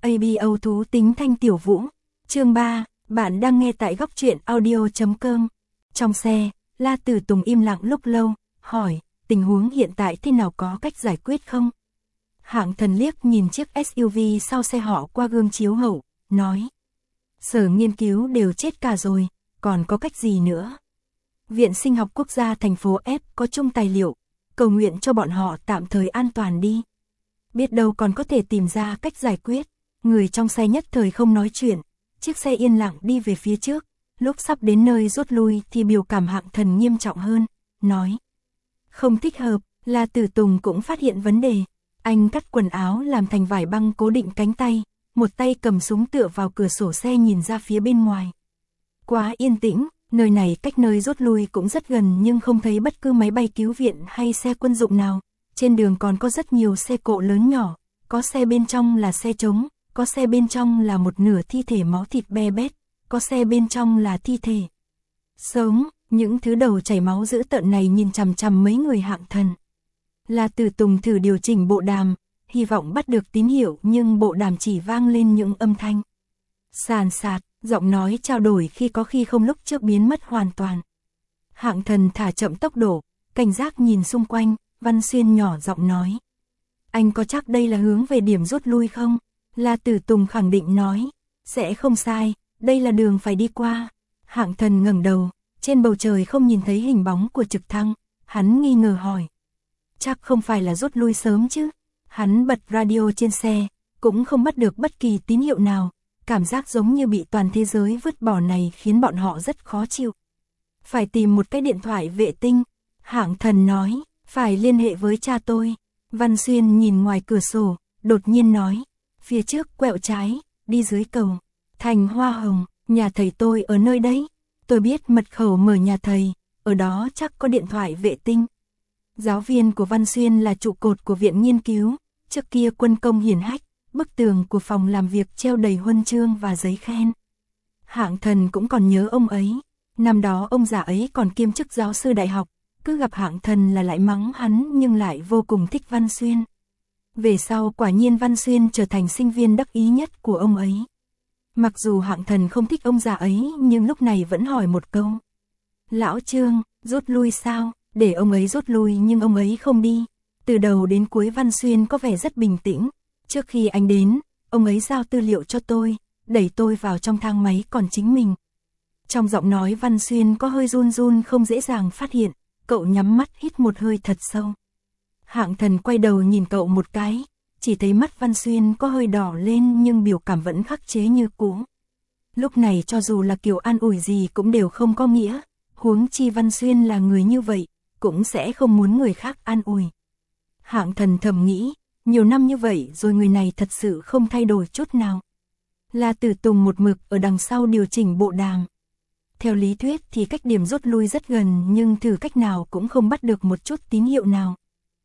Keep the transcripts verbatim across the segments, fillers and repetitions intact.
a bê o thú tính Thanh Tiểu Vũ. Chương ba, bạn đang nghe tại góc truyện audio chấm com. Trong xe, La Tử Tùng im lặng lúc lâu, hỏi, tình huống hiện tại thế nào, có cách giải quyết không? Hạng Thần liếc nhìn chiếc ét u vê sau xe họ qua gương chiếu hậu, nói. Sở nghiên cứu đều chết cả rồi, còn có cách gì nữa? Viện Sinh học Quốc gia thành phố F có chung tài liệu, cầu nguyện cho bọn họ tạm thời an toàn đi. Biết đâu còn có thể tìm ra cách giải quyết. Người trong xe nhất thời không nói chuyện, chiếc xe yên lặng đi về phía trước, lúc sắp đến nơi rút lui thì biểu cảm Hạng Thần nghiêm trọng hơn, nói. Không thích hợp, La Tử Tùng cũng phát hiện vấn đề. Anh cắt quần áo làm thành vải băng cố định cánh tay, một tay cầm súng tựa vào cửa sổ xe nhìn ra phía bên ngoài. Quá yên tĩnh, nơi này cách nơi rút lui cũng rất gần nhưng không thấy bất cứ máy bay cứu viện hay xe quân dụng nào. Trên đường còn có rất nhiều xe cộ lớn nhỏ, có xe bên trong là xe trống, có xe bên trong là một nửa thi thể máu thịt be bét, có xe bên trong là thi thể sống. Những thứ đầu chảy máu dữ tợn này nhìn chằm chằm mấy người Hạng Thần. La Tử Tùng thử điều chỉnh bộ đàm, hy vọng bắt được tín hiệu nhưng bộ đàm chỉ vang lên những âm thanh sàn sạt, giọng nói trao đổi khi có khi không, lúc trước biến mất hoàn toàn. Hạng Thần thả chậm tốc độ, cảnh giác nhìn xung quanh, Văn Xuyên nhỏ giọng nói. Anh có chắc đây là hướng về điểm rút lui không? La Tử Tùng khẳng định nói. Sẽ không sai, đây là đường phải đi qua. Hạng Thần ngẩng đầu, trên bầu trời không nhìn thấy hình bóng của trực thăng, hắn nghi ngờ hỏi. Chắc không phải là rút lui sớm chứ? Hắn bật radio trên xe, cũng không bắt được bất kỳ tín hiệu nào, cảm giác giống như bị toàn thế giới vứt bỏ này khiến bọn họ rất khó chịu. Phải tìm một cái điện thoại vệ tinh, Hạng Thần nói, phải liên hệ với cha tôi. Văn Xuyên nhìn ngoài cửa sổ, đột nhiên nói, phía trước quẹo trái, đi dưới cầu, thành Hoa Hồng, nhà thầy tôi ở nơi đấy. Tôi biết mật khẩu mở nhà thầy, ở đó chắc có điện thoại vệ tinh. Giáo viên của Văn Xuyên là trụ cột của viện nghiên cứu, trước kia quân công hiển hách, bức tường của phòng làm việc treo đầy huân chương và giấy khen. Hạng Thần cũng còn nhớ ông ấy, năm đó ông già ấy còn kiêm chức giáo sư đại học, cứ gặp Hạng Thần là lại mắng hắn nhưng lại vô cùng thích Văn Xuyên. Về sau quả nhiên Văn Xuyên trở thành sinh viên đắc ý nhất của ông ấy. Mặc dù Hạng Thần không thích ông già ấy nhưng lúc này vẫn hỏi một câu. Lão Trương, rút lui sao? Để ông ấy rút lui nhưng ông ấy không đi. Từ đầu đến cuối Văn Xuyên có vẻ rất bình tĩnh. Trước khi anh đến, ông ấy giao tư liệu cho tôi, đẩy tôi vào trong thang máy còn chính mình. Trong giọng nói Văn Xuyên có hơi run run không dễ dàng phát hiện, cậu nhắm mắt hít một hơi thật sâu. Hạng Thần quay đầu nhìn cậu một cái, chỉ thấy mắt Văn Xuyên có hơi đỏ lên nhưng biểu cảm vẫn khắc chế như cũ. Lúc này cho dù là kiểu an ủi gì cũng đều không có nghĩa, huống chi Văn Xuyên là người như vậy, cũng sẽ không muốn người khác an ủi. Hạng Thần thầm nghĩ, nhiều năm như vậy rồi người này thật sự không thay đổi chút nào. La Tử Tùng một mực ở đằng sau điều chỉnh bộ đàm. Theo lý thuyết thì cách điểm rút lui rất gần nhưng thử cách nào cũng không bắt được một chút tín hiệu nào.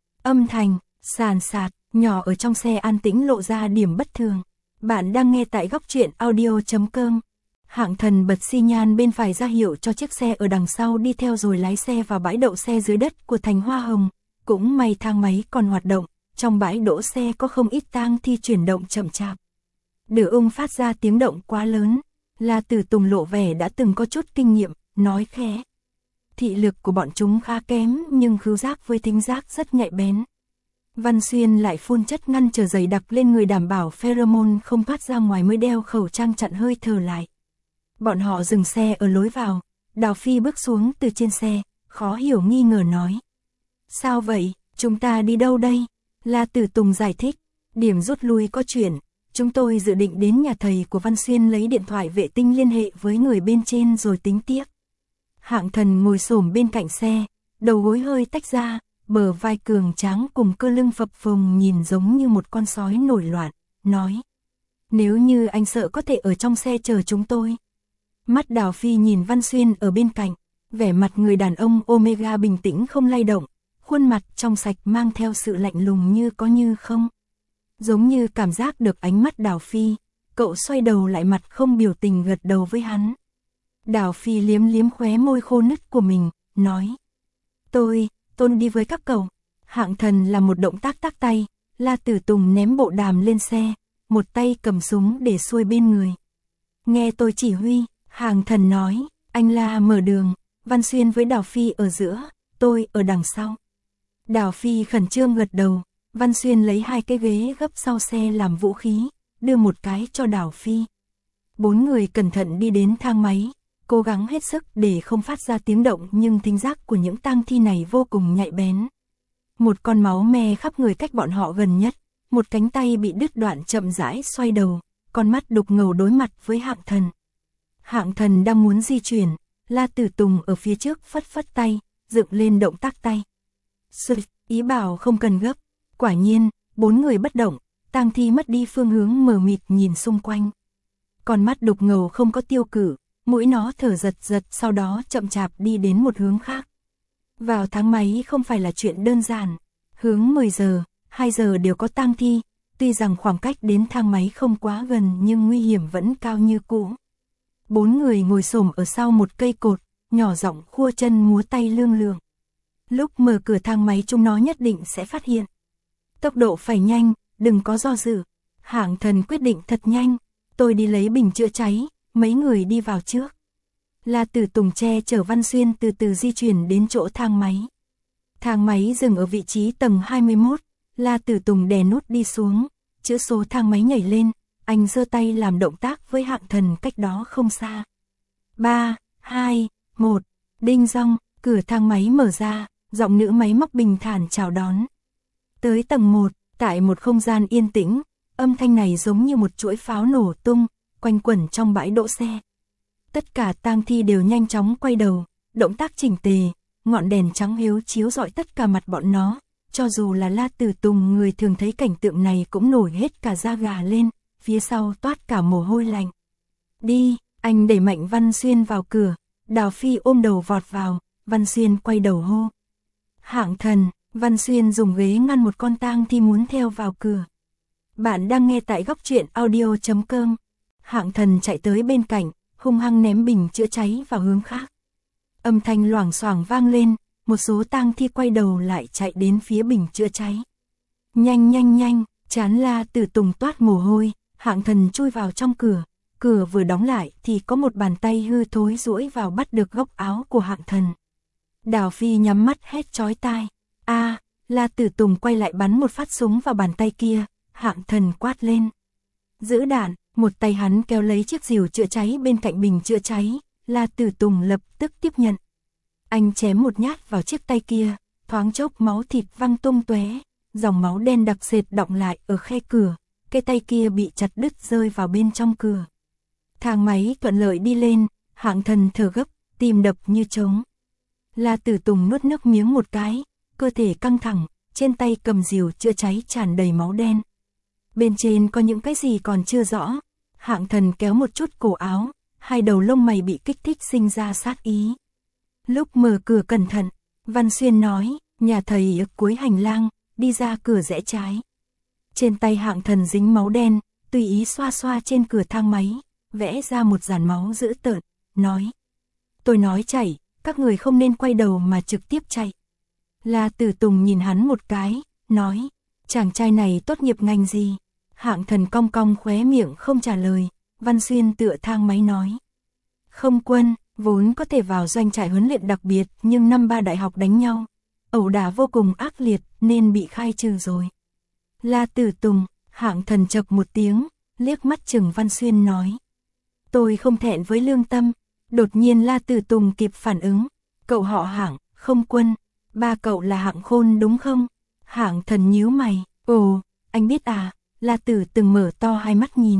Âm thanh, sàn sạt, nhỏ ở trong xe an tĩnh lộ ra điểm bất thường. Bạn đang nghe tại góc truyện audio chấm com. Hạng Thần bật xi nhan bên phải ra hiệu cho chiếc xe ở đằng sau đi theo rồi lái xe vào bãi đậu xe dưới đất của thành Hoa Hồng. Cũng may thang máy còn hoạt động, trong bãi đỗ xe có không ít tang thi chuyển động chậm chạp. Đửa ung phát ra tiếng động quá lớn. La Tử Tùng lộ vẻ đã từng có chút kinh nghiệm, nói khẽ. Thị lực của bọn chúng khá kém nhưng khứu giác với thính giác rất nhạy bén. Văn Xuyên lại phun chất ngăn trở dày đặc lên người đảm bảo pheromone không thoát ra ngoài mới đeo khẩu trang chặn hơi thở lại. Bọn họ dừng xe ở lối vào, Đào Phi bước xuống từ trên xe, khó hiểu nghi ngờ nói. Sao vậy, chúng ta đi đâu đây? La Tử Tùng giải thích, điểm rút lui có chuyện, chúng tôi dự định đến nhà thầy của Văn Xuyên lấy điện thoại vệ tinh liên hệ với người bên trên rồi tính tiếp. Hạng Thần ngồi xổm bên cạnh xe, đầu gối hơi tách ra, bờ vai cường tráng cùng cơ lưng phập phồng nhìn giống như một con sói nổi loạn, nói. Nếu như anh sợ có thể ở trong xe chờ chúng tôi. Mắt Đào Phi nhìn Văn Xuyên ở bên cạnh, vẻ mặt người đàn ông Omega bình tĩnh không lay động, khuôn mặt trong sạch mang theo sự lạnh lùng như có như không. Giống như cảm giác được ánh mắt Đào Phi, cậu xoay đầu lại mặt không biểu tình gật đầu với hắn. Đào Phi liếm liếm khóe môi khô nứt của mình, nói. Tôi, tôi đi với các cậu. Hạng Thần là một động tác tác tay, La Tử Tùng ném bộ đàm lên xe, một tay cầm súng để xuôi bên người. Nghe tôi chỉ huy, Hạng Thần nói, anh La mở đường, Văn Xuyên với Đào Phi ở giữa, tôi ở đằng sau. Đào Phi khẩn trương gật đầu, Văn Xuyên lấy hai cái ghế gấp sau xe làm vũ khí, đưa một cái cho Đào Phi. Bốn người cẩn thận đi đến thang máy, cố gắng hết sức để không phát ra tiếng động, nhưng thính giác của những tang thi này vô cùng nhạy bén. Một con máu me khắp người cách bọn họ gần nhất, một cánh tay bị đứt đoạn chậm rãi xoay đầu, con mắt đục ngầu đối mặt với Hạng Thần. Hạng Thần đang muốn di chuyển, La Tử Tùng ở phía trước phất phất tay, dựng lên động tác tay. Sụt, ý bảo không cần gấp. Quả nhiên, bốn người bất động, tang thi mất đi phương hướng, mờ mịt nhìn xung quanh. Con mắt đục ngầu không có tiêu cự, mũi nó thở giật giật, sau đó chậm chạp đi đến một hướng khác. Vào thang máy không phải là chuyện đơn giản, hướng mười giờ, hai giờ đều có tang thi, tuy rằng khoảng cách đến thang máy không quá gần nhưng nguy hiểm vẫn cao như cũ. Bốn người ngồi xổm ở sau một cây cột, nhỏ giọng khua chân múa tay lương lường. Lúc mở cửa thang máy chúng nó nhất định sẽ phát hiện. Tốc độ phải nhanh, đừng có do dự. Hạng Thần quyết định thật nhanh, tôi đi lấy bình chữa cháy, mấy người đi vào trước. La Tử Tùng che chở Văn Xuyên từ từ di chuyển đến chỗ thang máy. Thang máy dừng ở vị trí tầng hai mươi mốt, La Tử Tùng đè nút đi xuống, chữ số thang máy nhảy lên, anh giơ tay làm động tác với Hạng Thần cách đó không xa. ba, hai, một, đinh dong, cửa thang máy mở ra, giọng nữ máy móc bình thản chào đón. Tới tầng một, tại một không gian yên tĩnh, âm thanh này giống như một chuỗi pháo nổ tung, quanh quẩn trong bãi đỗ xe. Tất cả tang thi đều nhanh chóng quay đầu, động tác chỉnh tề, ngọn đèn trắng hiếu chiếu rọi tất cả mặt bọn nó, cho dù là La Tử Tùng người thường thấy cảnh tượng này cũng nổi hết cả da gà lên, phía sau toát cả mồ hôi lạnh. Đi, anh đẩy mạnh Văn Xuyên vào cửa, Đào Phi ôm đầu vọt vào, Văn Xuyên quay đầu hô. Hạng Thần, Văn Xuyên dùng ghế ngăn một con tang thi muốn theo vào cửa. Bạn đang nghe tại góc truyện audio chấm com. Hạng Thần chạy tới bên cạnh, hung hăng ném bình chữa cháy vào hướng khác. Âm thanh loảng xoảng vang lên, một số tang thi quay đầu lại chạy đến phía bình chữa cháy. Nhanh nhanh nhanh, chán La Tử Tùng toát mồ hôi, Hạng Thần chui vào trong cửa. Cửa vừa đóng lại thì có một bàn tay hư thối duỗi vào bắt được góc áo của Hạng Thần. Đào Phi nhắm mắt hét chói tai. A, à, La Tử Tùng quay lại bắn một phát súng vào bàn tay kia, Hạng Thần quát lên. Giữ đạn, một tay hắn kéo lấy chiếc rìu chữa cháy bên cạnh bình chữa cháy, La Tử Tùng lập tức tiếp nhận. Anh chém một nhát vào chiếc tay kia, thoáng chốc máu thịt văng tung tóe, dòng máu đen đặc sệt đọng lại ở khe cửa, cái tay kia bị chặt đứt rơi vào bên trong cửa. Thang máy thuận lợi đi lên, Hạng Thần thở gấp, tim đập như trống. La Tử Tùng nuốt nước miếng một cái, cơ thể căng thẳng, trên tay cầm rìu chữa cháy tràn đầy máu đen. Bên trên có những cái gì còn chưa rõ. Hạng Thần kéo một chút cổ áo, hai đầu lông mày bị kích thích sinh ra sát ý. Lúc mở cửa cẩn thận, Văn Xuyên nói, nhà thầy ở cuối hành lang, đi ra cửa rẽ trái. Trên tay Hạng Thần dính máu đen, tùy ý xoa xoa trên cửa thang máy, vẽ ra một dàn máu dữ tợn, nói. Tôi nói chạy, các người không nên quay đầu mà trực tiếp chạy. La Tử Tùng nhìn hắn một cái, nói, chàng trai này tốt nghiệp ngành gì? Hạng Thần cong cong khóe miệng không trả lời. Văn Xuyên tựa thang máy nói. Không quân, vốn có thể vào doanh trại huấn luyện đặc biệt nhưng năm ba đại học đánh nhau, ẩu đả vô cùng ác liệt nên bị khai trừ rồi. La Tử Tùng, Hạng Thần chậc một tiếng, liếc mắt chừng Văn Xuyên nói. Tôi không thẹn với lương tâm. Đột nhiên La Tử Tùng kịp phản ứng. Cậu họ Hạng, không quân, ba cậu là Hạng Khôn đúng không? Hạng Thần nhíu mày, ồ, anh biết à? La Tử từng mở to hai mắt nhìn.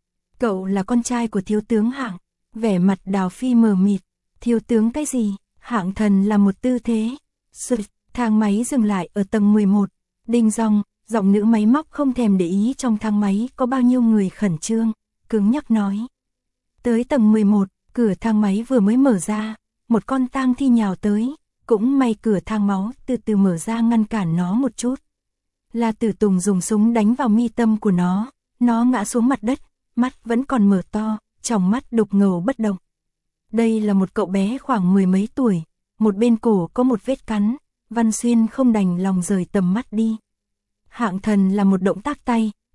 Cậu là con trai của thiếu tướng Hạng. Vẻ mặt Đào Phi mờ mịt. Thiếu tướng cái gì? Hạng Thần là một tư thế. Sụt, thang máy dừng lại ở tầng mười một. Đinh dong, giọng nữ máy móc không thèm để ý trong thang máy có bao nhiêu người khẩn trương, cứng nhắc nói. Tới tầng mười một, cửa thang máy vừa mới mở ra, một con tang thi nhào tới, cũng may cửa thang máu từ từ mở ra ngăn cản nó một chút. La Tử Tùng dùng súng đánh vào mi tâm của nó, nó ngã xuống mặt đất, mắt vẫn còn mở to, tròng mắt đục ngầu bất động. Đây là một cậu bé khoảng mười mấy tuổi, một bên cổ có một vết cắn, Văn Xuyên không đành lòng rời tầm mắt đi. Hạng Thần là một động tác tay,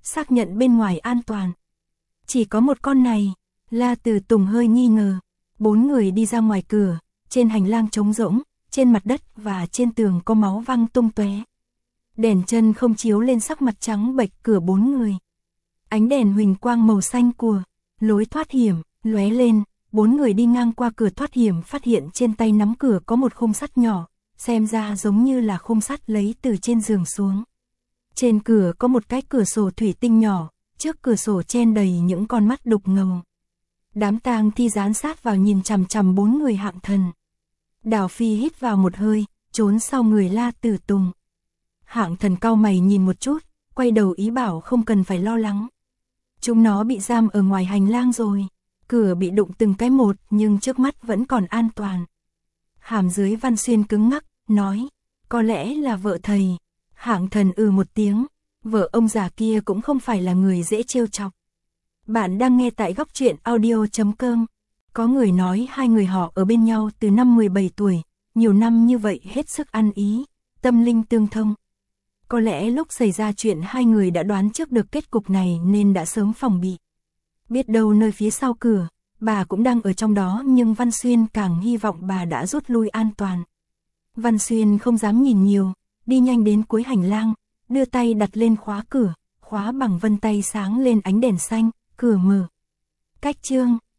xác nhận bên ngoài an toàn. Chỉ có một con này, La Tử Tùng hơi nghi ngờ. Bốn người đi ra ngoài cửa, trên hành lang trống rỗng, trên mặt đất và trên tường có máu văng tung tóe. Đèn chân không chiếu lên sắc mặt trắng bệch cửa bốn người. Ánh đèn huỳnh quang màu xanh của lối thoát hiểm lóe lên, bốn người đi ngang qua cửa thoát hiểm phát hiện trên tay nắm cửa có một khung sắt nhỏ, xem ra giống như là khung sắt lấy từ trên giường xuống. Trên cửa có một cái cửa sổ thủy tinh nhỏ, trước cửa sổ chen đầy những con mắt đục ngầu. Đám tang thi dán sát vào nhìn chằm chằm bốn người Hạng Thần. Đào Phi hít vào một hơi, trốn sau người La Tử Tùng. Hạng Thần cau mày nhìn một chút, quay đầu ý bảo không cần phải lo lắng. Chúng nó bị giam ở ngoài hành lang rồi, cửa bị đụng từng cái một nhưng trước mắt vẫn còn an toàn. Hàm dưới Văn Xuyên cứng ngắc, nói, có lẽ là vợ thầy. Hạng Thần ừ một tiếng, vợ ông già kia cũng không phải là người dễ trêu chọc. Bạn đang nghe tại góc truyện audio chấm com. Có người nói hai người họ ở bên nhau từ năm mười bảy tuổi, nhiều năm như vậy hết sức ăn ý, tâm linh tương thông. Có lẽ lúc xảy ra chuyện hai người đã đoán trước được kết cục này nên đã sớm phòng bị. Biết đâu nơi phía sau cửa, bà cũng đang ở trong đó nhưng Văn Xuyên càng hy vọng bà đã rút lui an toàn. Văn Xuyên không dám nhìn nhiều, đi nhanh đến cuối hành lang, đưa tay đặt lên khóa cửa, khóa bằng vân tay sáng lên ánh đèn xanh, cửa mở. Cách chương